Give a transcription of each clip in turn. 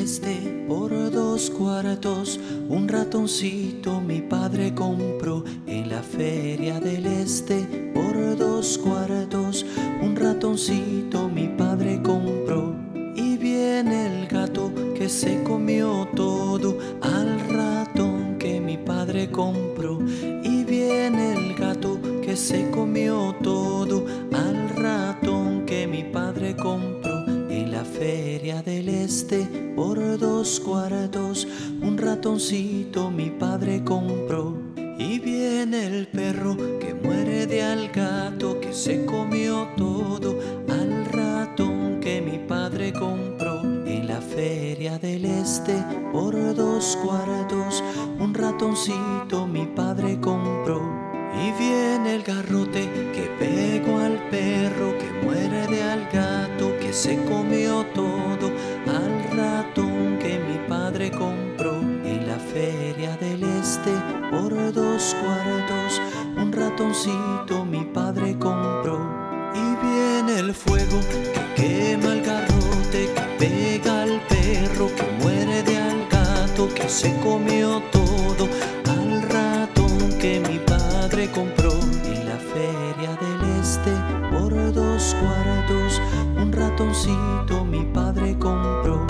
este por 2 cuartos. Un ratoncito mi padre compró en la feria del este por 2 cuartos. Un ratoncito mi padre compró. Y viene el gato que se comió todo al ratón que mi padre compró. Y viene el gato que se comió todo al ratón que mi padre compró. En la feria del este por 2 cuartos. Un ratoncito mi padre compró. Y viene el perro que muerde al gato que se comió todo al ratón que mi padre compró. En la feria del este por 2 cuartos. Un ratoncito mi padre compró. Y viene el garrote que pegó al perro que muerde al gato que se comió todo al ratón que mi padre compró. En la feria del este por 2 cuartos. Un ratoncito mi padre compró. Y viene el fuego que quema al garrote que pega al perro que muerde al gato que se comió todo al ratón que mi padre compró. En la feria del este por 2 cuartos. Un ratoncito mi padre compró.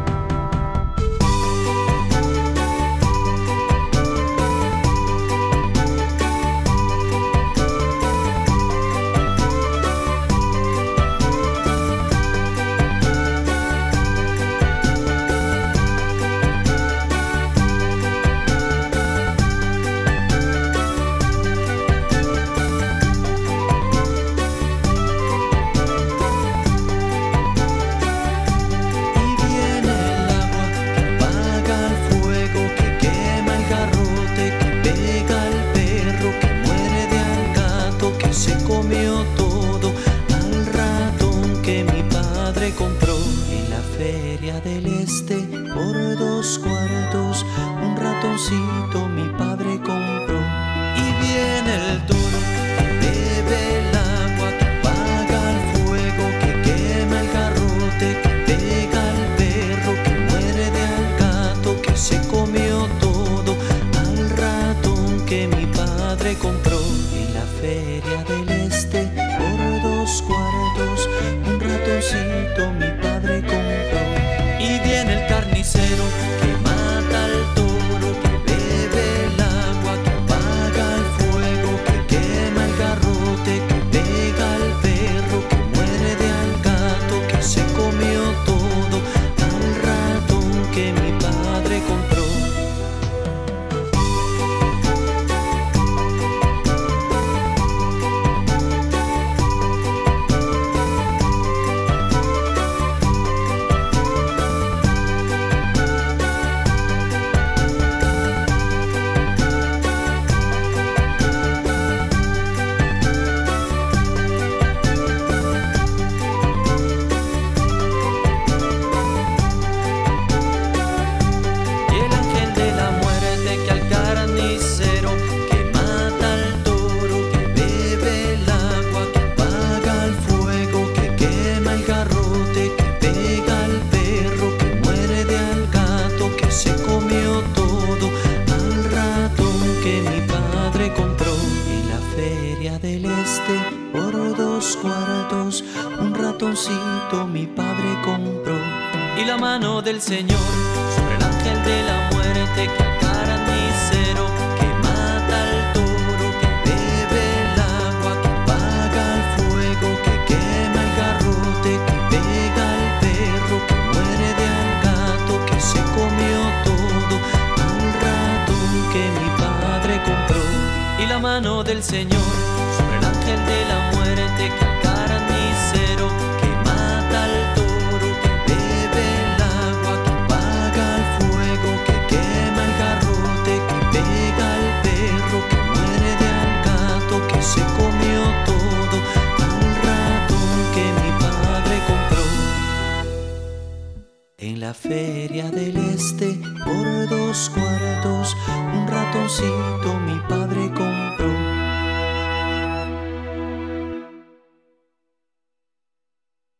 Todo al ratón que mi padre compró. En la feria del este por 2 cuartos. Un ratoncito mi padre compró. Y viene el toro que bebe el agua que apaga el fuego que quema el garrote que pega al perro que muerde al gato que se comió todo al ratón que mi padre compró. En la feria del este por 2 cuartos. Un ratoncito mi padre compró. Y viene el carnicero que mata al toro que bebe el agua que apaga el fuego que quema el garrote que pega al perro que muerde al gato que se comió todo al ratón que mi padre compró. Del este por 2 cuartos. Un ratoncito mi padre compró. Y la mano del Señor sobre el ángel de la muerte que al carnicero que mata al toro que bebe el agua que apaga el fuego que quema el garrote que pega al perro que muerde al gato que se comió todo al ratón que mi padre compró. Y la mano del Señor sobre el ángel de la muerte que al carnicero que mata al toro que bebe el agua que apaga el fuego que quema el garrote que pega al perro que muerde al gato que se comió todo al ratón que mi padre compró. En la feria del este por 2 cuartos. Un ratoncito mi padre